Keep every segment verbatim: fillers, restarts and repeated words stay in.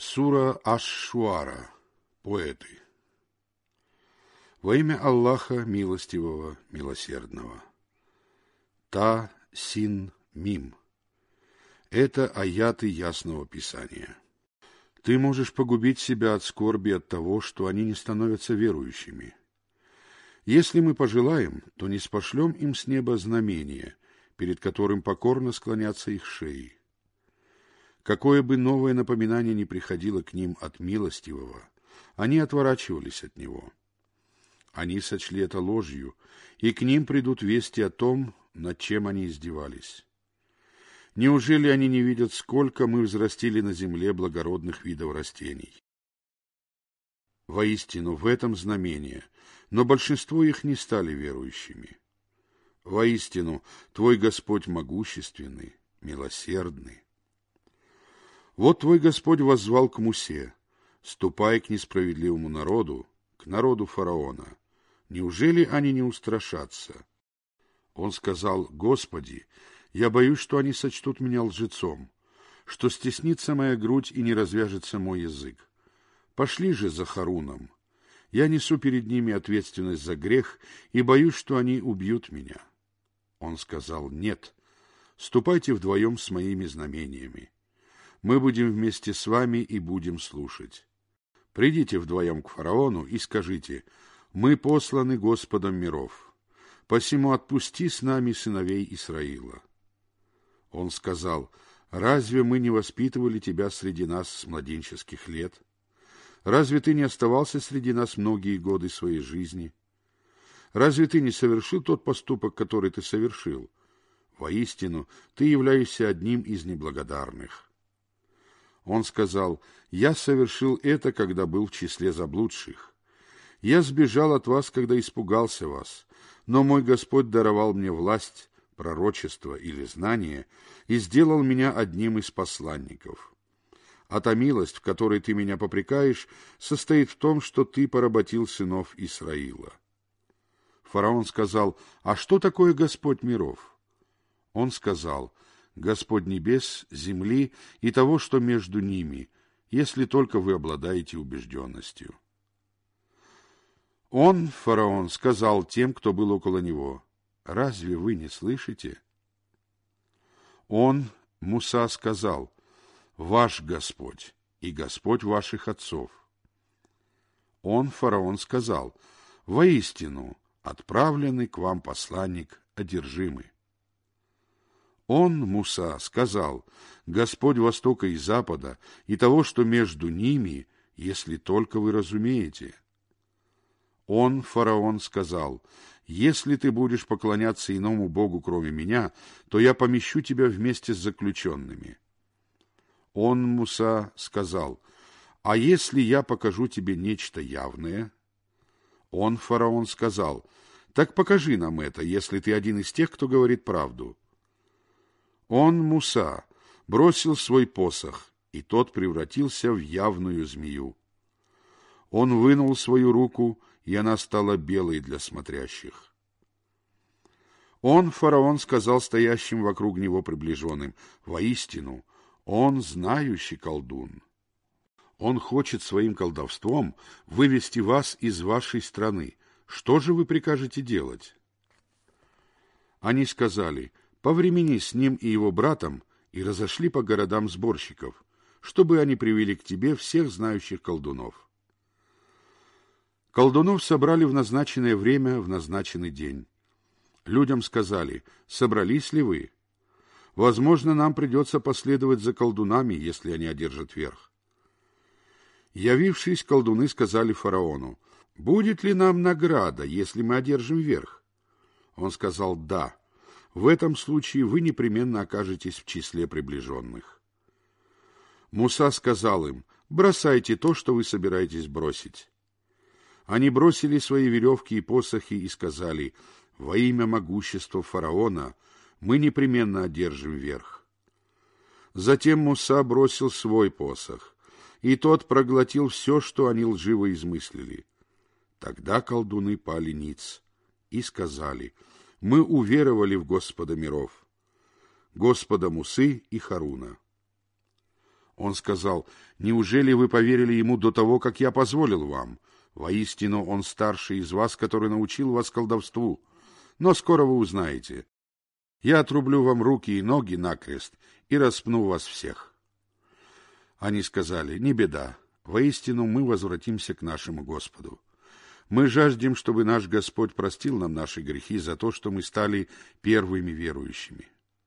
Сура Аш-Шуара. Поэты. Во имя Аллаха Милостивого, Милосердного. Та-Син-Мим. Это аяты Ясного Писания. Ты можешь погубить себя от скорби от того, что они не становятся верующими. Если мы пожелаем, то не спошлем им с неба знамение, перед которым покорно склонятся их шеи. Какое бы новое напоминание ни приходило к ним от Милостивого, они отворачивались от него. Они сочли это ложью, и к ним придут вести о том, над чем они издевались. Неужели они не видят, сколько мы взрастили на земле благородных видов растений? Воистину, в этом знамение, но большинство их не стали верующими. Воистину, Твой Господь могущественный, милосердный. Вот твой Господь воззвал к Мусе: «Ступай к несправедливому народу, к народу фараона. Неужели они не устрашатся?» Он сказал: «Господи, я боюсь, что они сочтут меня лжецом, что стеснится моя грудь и не развяжется мой язык. Пошли же за Харуном. Я несу перед ними ответственность за грех и боюсь, что они убьют меня». Он сказал: «Нет, ступайте вдвоем с моими знамениями. Мы будем вместе с вами и будем слушать. Придите вдвоем к фараону и скажите: мы посланы Господом миров, посему отпусти с нами сыновей Исраила». Он сказал: разве мы не воспитывали тебя среди нас с младенческих лет? Разве ты не оставался среди нас многие годы своей жизни? Разве ты не совершил тот поступок, который ты совершил? Воистину, ты являешься одним из неблагодарных. Он сказал: я совершил это, когда был в числе заблудших. Я сбежал от вас, когда испугался вас, но мой Господь даровал мне власть, пророчество или знание и сделал меня одним из посланников. А та милость, в которой ты меня попрекаешь, состоит в том, что ты поработил сынов Исраила. Фараон сказал: а что такое Господь миров? Он сказал: Господь небес, земли и того, что между ними, если только вы обладаете убежденностью. Он, фараон, сказал тем, кто был около него: разве вы не слышите? Он, Муса, сказал: ваш Господь и Господь ваших отцов. Он, фараон, сказал: воистину, отправленный к вам посланник одержимый. Он, Муса, сказал: Господь Востока и Запада и того, что между ними, если только вы разумеете. Он, фараон, сказал: если ты будешь поклоняться иному Богу, кроме меня, то я помещу тебя вместе с заключенными. Он, Муса, сказал: а если я покажу тебе нечто явное? Он, фараон, сказал: так покажи нам это, если ты один из тех, кто говорит правду. Он, Муса, бросил свой посох, и тот превратился в явную змею. Он вынул свою руку, и она стала белой для смотрящих. Он, фараон, сказал стоящим вокруг него приближенным: воистину, он знающий колдун. Он хочет своим колдовством вывести вас из вашей страны. Что же вы прикажете делать? Они сказали: повремени с ним и его братом, и разошли по городам сборщиков, чтобы они привели к тебе всех знающих колдунов. Колдунов собрали в назначенное время, в назначенный день. Людям сказали: собрались ли вы? Возможно, нам придется последовать за колдунами, если они одержат верх. Явившись, колдуны сказали фараону: будет ли нам награда, если мы одержим верх? Он сказал: да. В этом случае вы непременно окажетесь в числе приближенных. Муса сказал им: бросайте то, что вы собираетесь бросить. Они бросили свои веревки и посохи и сказали: во имя могущества фараона мы непременно одержим верх. Затем Муса бросил свой посох, и тот проглотил все, что они лживо измыслили. Тогда колдуны пали ниц и сказали: мы уверовали в Господа миров, Господа Мусы и Харуна. Он сказал: «Неужели вы поверили ему до того, как я позволил вам? Воистину, он старший из вас, который научил вас колдовству. Но скоро вы узнаете. Я отрублю вам руки и ноги накрест и распну вас всех». Они сказали: «Не беда, воистину мы возвратимся к нашему Господу. Мы жаждем, чтобы наш Господь простил нам наши грехи за то, что мы стали первыми верующими».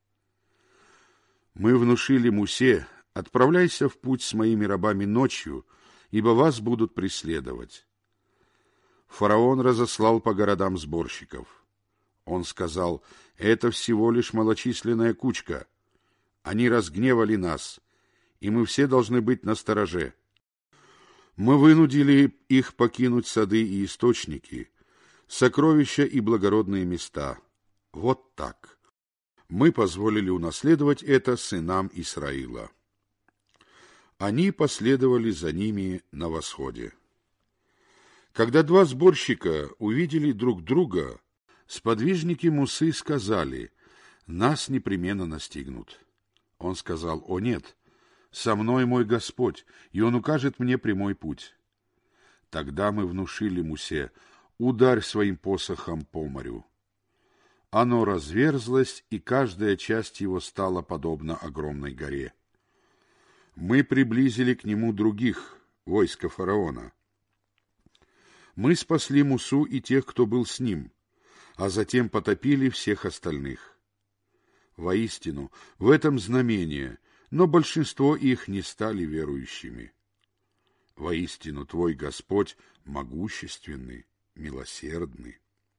Мы внушили Мусе: «Отправляйся в путь с моими рабами ночью, ибо вас будут преследовать». Фараон разослал по городам сборщиков. Он сказал: «Это всего лишь малочисленная кучка. Они разгневали нас, и мы все должны быть настороже. Мы вынудили их покинуть сады и источники, сокровища и благородные места. Вот так. Мы позволили унаследовать это сынам Исраила». Они последовали за ними на восходе. Когда два сборщика увидели друг друга, сподвижники Мусы сказали: «Нас непременно настигнут». Он сказал: «О нет, со мной мой Господь, и Он укажет мне прямой путь». Тогда мы внушили Мусе: «Ударь своим посохом по морю». Оно разверзлось, и каждая часть его стала подобна огромной горе. Мы приблизили к нему других, войска фараона. Мы спасли Мусу и тех, кто был с ним, а затем потопили всех остальных. Воистину, в этом знамение, но большинство их не стали верующими. Воистину, твой Господь могущественный, милосердный.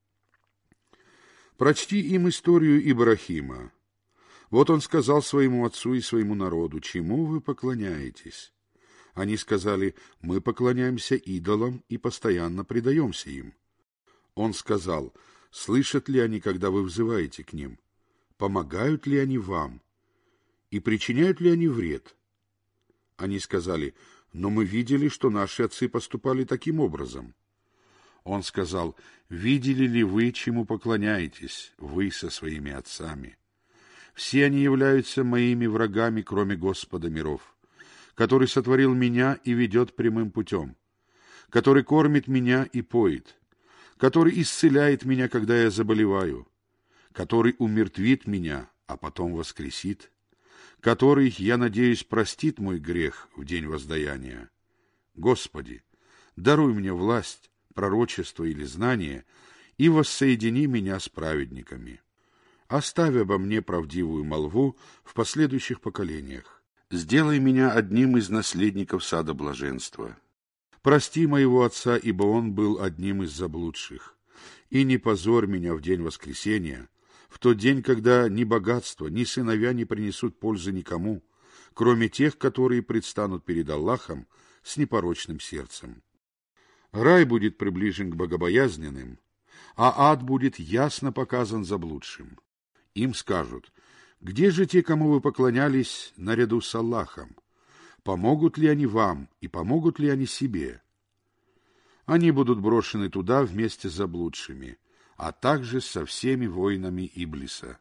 Прочти им историю Ибрахима. Вот он сказал своему отцу и своему народу: «Чему вы поклоняетесь?» Они сказали: «Мы поклоняемся идолам и постоянно предаемся им». Он сказал: «Слышат ли они, когда вы взываете к ним? Помогают ли они вам? И причиняют ли они вред?» Они сказали: «Но мы видели, что наши отцы поступали таким образом». Он сказал: «Видели ли вы, чему поклоняетесь, вы со своими отцами? Все они являются моими врагами, кроме Господа миров, который сотворил меня и ведет прямым путем, который кормит меня и поит, который исцеляет меня, когда я заболеваю, который умертвит меня, а потом воскресит, который, я надеюсь, простит мой грех в день воздаяния. Господи, даруй мне власть, пророчество или знание, и воссоедини меня с праведниками. Оставь обо мне правдивую молву в последующих поколениях. Сделай меня одним из наследников сада блаженства. Прости моего отца, ибо он был одним из заблудших. И не позорь меня в день воскресения, в тот день, когда ни богатство, ни сыновья не принесут пользы никому, кроме тех, которые предстанут перед Аллахом с непорочным сердцем. Рай будет приближен к богобоязненным, а ад будет ясно показан заблудшим. Им скажут: «Где же те, кому вы поклонялись наряду с Аллахом? Помогут ли они вам и помогут ли они себе?» Они будут брошены туда вместе с заблудшими, а также со всеми воинами Иблиса.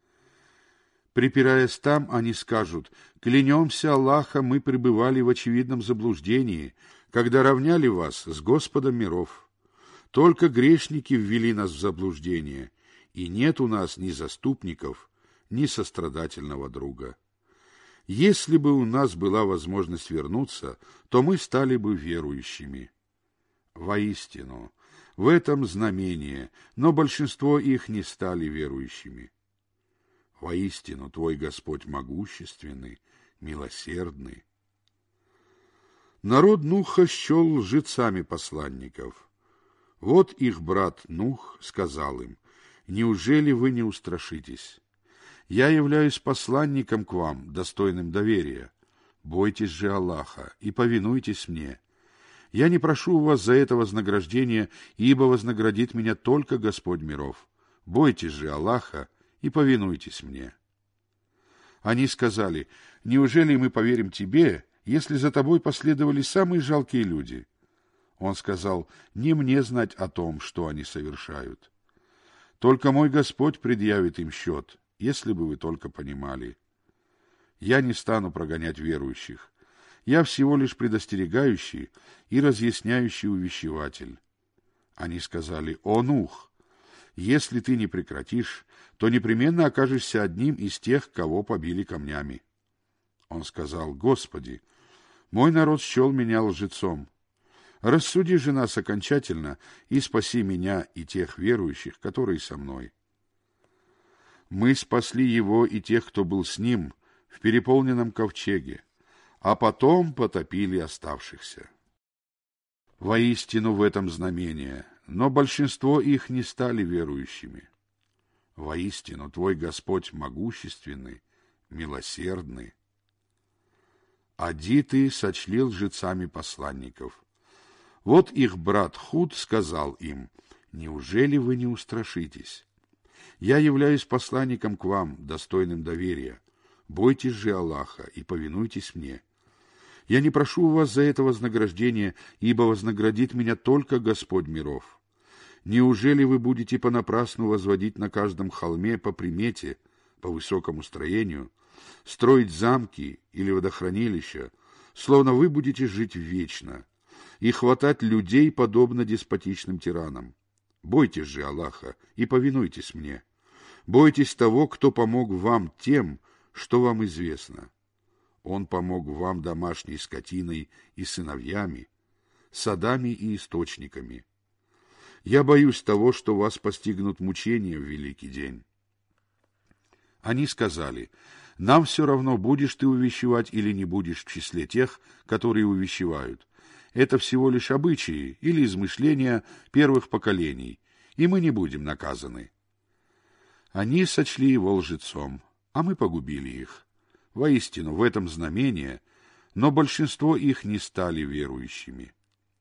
Припираясь там, они скажут: «Клянемся Аллахом, мы пребывали в очевидном заблуждении, когда равняли вас с Господом миров. Только грешники ввели нас в заблуждение, и нет у нас ни заступников, ни сострадательного друга. Если бы у нас была возможность вернуться, то мы стали бы верующими». Воистину, в этом знамение, но большинство их не стали верующими. Воистину, твой Господь могущественный, милосердный. Народ Нуха счел лжецами посланников. Вот их брат Нух сказал им: «Неужели вы не устрашитесь? Я являюсь посланником к вам, достойным доверия. Бойтесь же Аллаха и повинуйтесь мне. Я не прошу у вас за это вознаграждения, ибо вознаградит меня только Господь миров. Бойтесь же Аллаха и повинуйтесь мне». Они сказали: «Неужели мы поверим тебе, если за тобой последовали самые жалкие люди?» Он сказал: «Не мне знать о том, что они совершают. Только мой Господь предъявит им счет, если бы вы только понимали. Я не стану прогонять верующих, Я всего лишь предостерегающий и разъясняющий увещеватель. Они сказали: «О, Нух, если ты не прекратишь, то непременно окажешься одним из тех, кого побили камнями». Он сказал: «Господи, мой народ счел меня лжецом. Рассуди же нас окончательно и спаси меня и тех верующих, которые со мной». Мы спасли его и тех, кто был с ним, в переполненном ковчеге, а потом потопили оставшихся. Воистину в этом знамение, но большинство их не стали верующими. Воистину твой Господь могущественный, милосердный. Адиты сочли лжецами посланников. Вот их брат Худ сказал им: «Неужели вы не устрашитесь? Я являюсь посланником к вам, достойным доверия. Бойтесь же Аллаха и повинуйтесь мне. Я не прошу у вас за это вознаграждения, ибо вознаградит меня только Господь миров. Неужели вы будете понапрасну возводить на каждом холме по примете, по высокому строению, строить замки или водохранилища, словно вы будете жить вечно, и хватать людей, подобно деспотичным тиранам? Бойтесь же Аллаха и повинуйтесь мне. Бойтесь того, кто помог вам тем, что вам известно. Он помог вам домашней скотиной и сыновьями, садами и источниками. Я боюсь того, что вас постигнут мучения в великий день». Они сказали: «Нам все равно, будешь ты увещевать или не будешь в числе тех, которые увещевают. Это всего лишь обычаи или измышления первых поколений, и мы не будем наказаны». Они сочли его лжецом, а мы погубили их. Воистину, в этом знамение, но большинство их не стали верующими.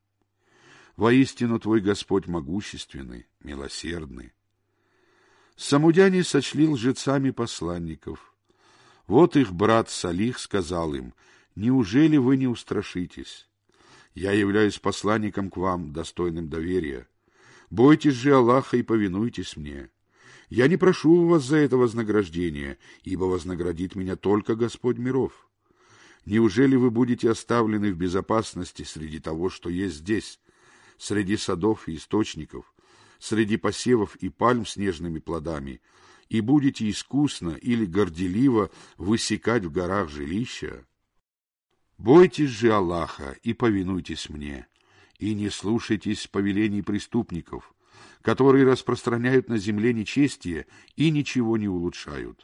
Воистину, твой Господь могущественный, милосердный. Самудяне сочли лжецами посланников. Вот их брат Салих сказал им: «Неужели вы не устрашитесь? Я являюсь посланником к вам, достойным доверия. Бойтесь же Аллаха и повинуйтесь мне. Я не прошу у вас за это вознаграждения, ибо вознаградит меня только Господь миров. Неужели вы будете оставлены в безопасности среди того, что есть здесь, среди садов и источников, среди посевов и пальм с нежными плодами, и будете искусно или горделиво высекать в горах жилища? Бойтесь же Аллаха и повинуйтесь мне, и не слушайтесь повелений преступников, которые распространяют на земле нечестие и ничего не улучшают».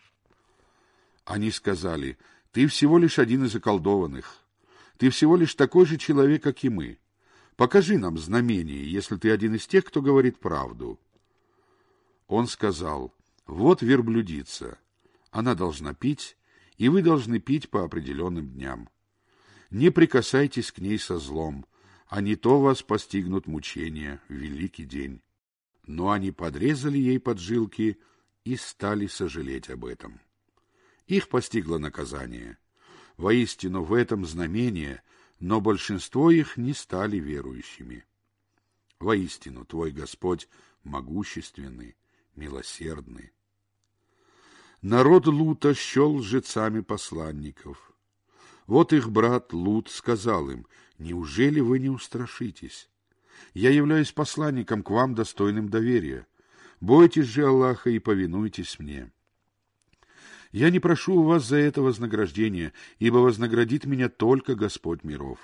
Они сказали: «Ты всего лишь один из околдованных. Ты всего лишь такой же человек, как и мы. Покажи нам знамение, если ты один из тех, кто говорит правду». Он сказал: «Вот верблюдица. Она должна пить, и вы должны пить по определенным дням. Не прикасайтесь к ней со злом, а не то вас постигнут мучения в великий день». Но они подрезали ей поджилки и стали сожалеть об этом. Их постигло наказание. Воистину в этом знамение, но большинство их не стали верующими. Воистину твой Господь могущественный, милосердный. Народ Лута счел лжецами посланников. Вот их брат Лут сказал им: «Неужели вы не устрашитесь? Я являюсь посланником к вам, достойным доверия. Бойтесь же Аллаха и повинуйтесь мне. Я не прошу у вас за это вознаграждения, ибо вознаградит меня только Господь миров.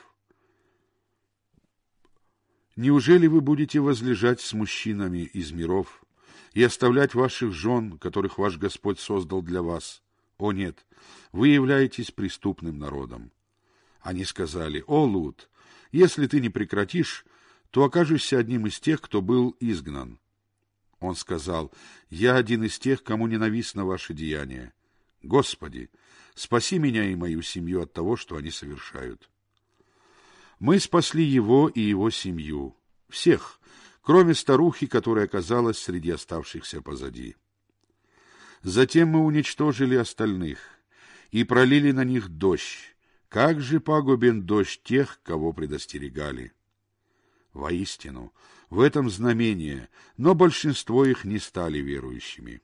Неужели вы будете возлежать с мужчинами из миров и оставлять ваших жен, которых ваш Господь создал для вас? О нет, вы являетесь преступным народом». Они сказали: «О, Лут, если ты не прекратишь, то окажешься одним из тех, кто был изгнан». Он сказал: «Я один из тех, кому ненавистно ваше деяние. Господи, спаси меня и мою семью от того, что они совершают». Мы спасли его и его семью, всех, кроме старухи, которая оказалась среди оставшихся позади. Затем мы уничтожили остальных и пролили на них дождь. Как же пагубен дождь тех, кого предостерегали! Воистину, в этом знамение, но большинство их не стали верующими.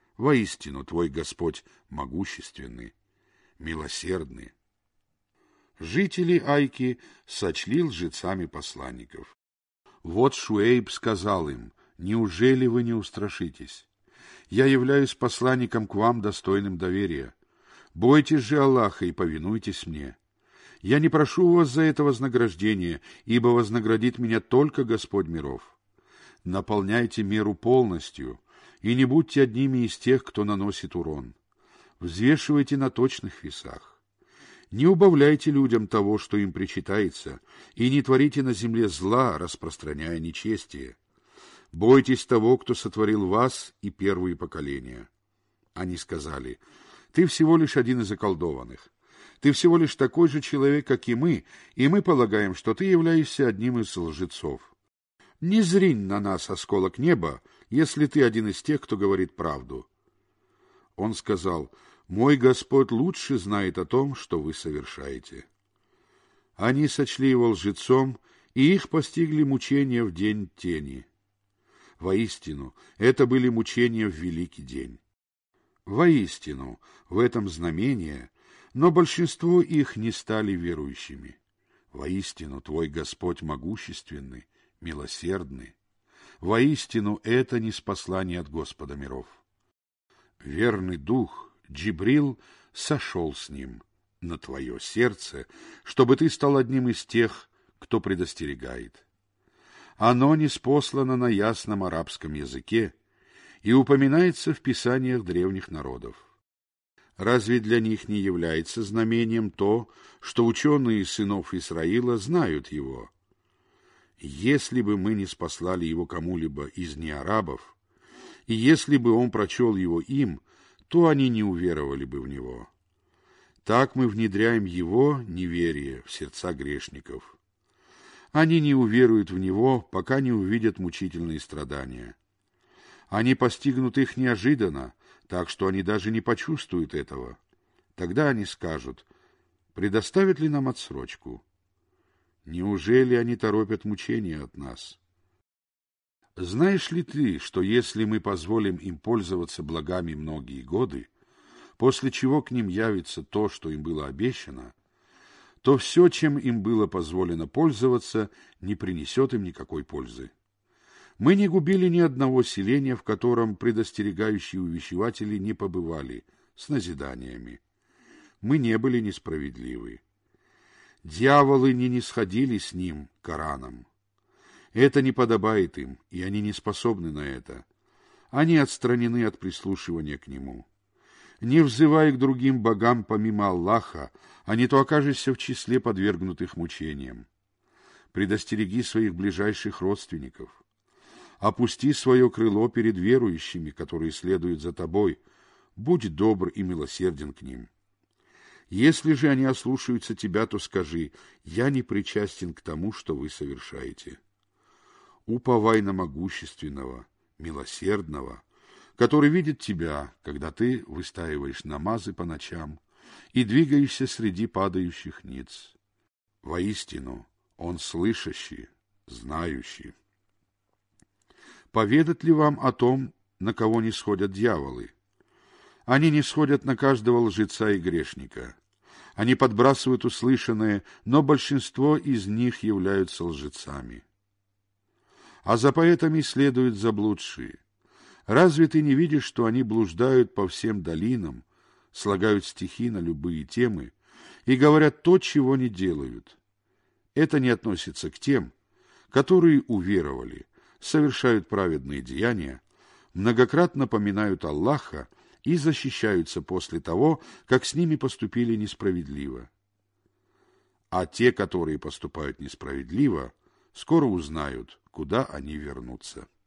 Воистину, твой Господь могущественный, милосердный. Жители Айки сочли лжецами посланников. Вот Шуэйб сказал им: «Неужели вы не устрашитесь? Я являюсь посланником к вам, достойным доверия. Бойтесь же Аллаха и повинуйтесь мне. Я не прошу у вас за это вознаграждения, ибо вознаградит меня только Господь миров. Наполняйте меру полностью, и не будьте одними из тех, кто наносит урон. Взвешивайте на точных весах. Не убавляйте людям того, что им причитается, и не творите на земле зла, распространяя нечестие. Бойтесь того, кто сотворил вас и первые поколения». Они сказали: «Ты всего лишь один из околдованных. Ты всего лишь такой же человек, как и мы, и мы полагаем, что ты являешься одним из лжецов. Не зринь на нас осколок неба, если ты один из тех, кто говорит правду». Он сказал: «Мой Господь лучше знает о том, что вы совершаете». Они сочли его лжецом, и их постигли мучения в день тени. Воистину, это были мучения в великий день. Воистину, в этом знамение, но большинство их не стали верующими. Воистину, твой Господь могущественный, милосердный. Воистину, это ниспослание от Господа миров. Верный дух Джибрил сошел с ним на твое сердце, чтобы ты стал одним из тех, кто предостерегает. Оно ниспослано на ясном арабском языке и упоминается в писаниях древних народов. Разве для них не является знамением то, что ученые сынов Исраила знают его? Если бы мы не спаслали его кому-либо из неарабов, и если бы он прочел его им, то они не уверовали бы в него. Так мы внедряем его неверие в сердца грешников. Они не уверуют в него, пока не увидят мучительные страдания. Они постигнут их неожиданно, так что они даже не почувствуют этого. Тогда они скажут: предоставят ли нам отсрочку? Неужели они торопят мучения от нас? Знаешь ли ты, что если мы позволим им пользоваться благами многие годы, после чего к ним явится то, что им было обещано, то все, чем им было позволено пользоваться, не принесет им никакой пользы? Мы не губили ни одного селения, в котором предостерегающие увещеватели не побывали, с назиданиями. Мы не были несправедливы. Дьяволы не нисходили с ним, Кораном. Это не подобает им, и они не способны на это. Они отстранены от прислушивания к нему. Не взывай к другим богам помимо Аллаха, а не то окажешься в числе подвергнутых мучениям. Предостереги своих ближайших родственников. Опусти свое крыло перед верующими, которые следуют за тобой. Будь добр и милосерден к ним. Если же они ослушаются тебя, то скажи: я не причастен к тому, что вы совершаете. Уповай на могущественного, милосердного, который видит тебя, когда ты выстаиваешь намазы по ночам и двигаешься среди падающих ниц. Воистину, он слышащий, знающий. Поведать ли вам о том, на кого не сходят дьяволы? Они не сходят на каждого лжеца и грешника. Они подбрасывают услышанное, но большинство из них являются лжецами. А за поэтами следуют заблудшие. Разве ты не видишь, что они блуждают по всем долинам, слагают стихи на любые темы и говорят то, чего не делают? Это не относится к тем, которые уверовали, совершают праведные деяния, многократно поминают Аллаха и защищаются после того, как с ними поступили несправедливо. А те, которые поступают несправедливо, скоро узнают, куда они вернутся.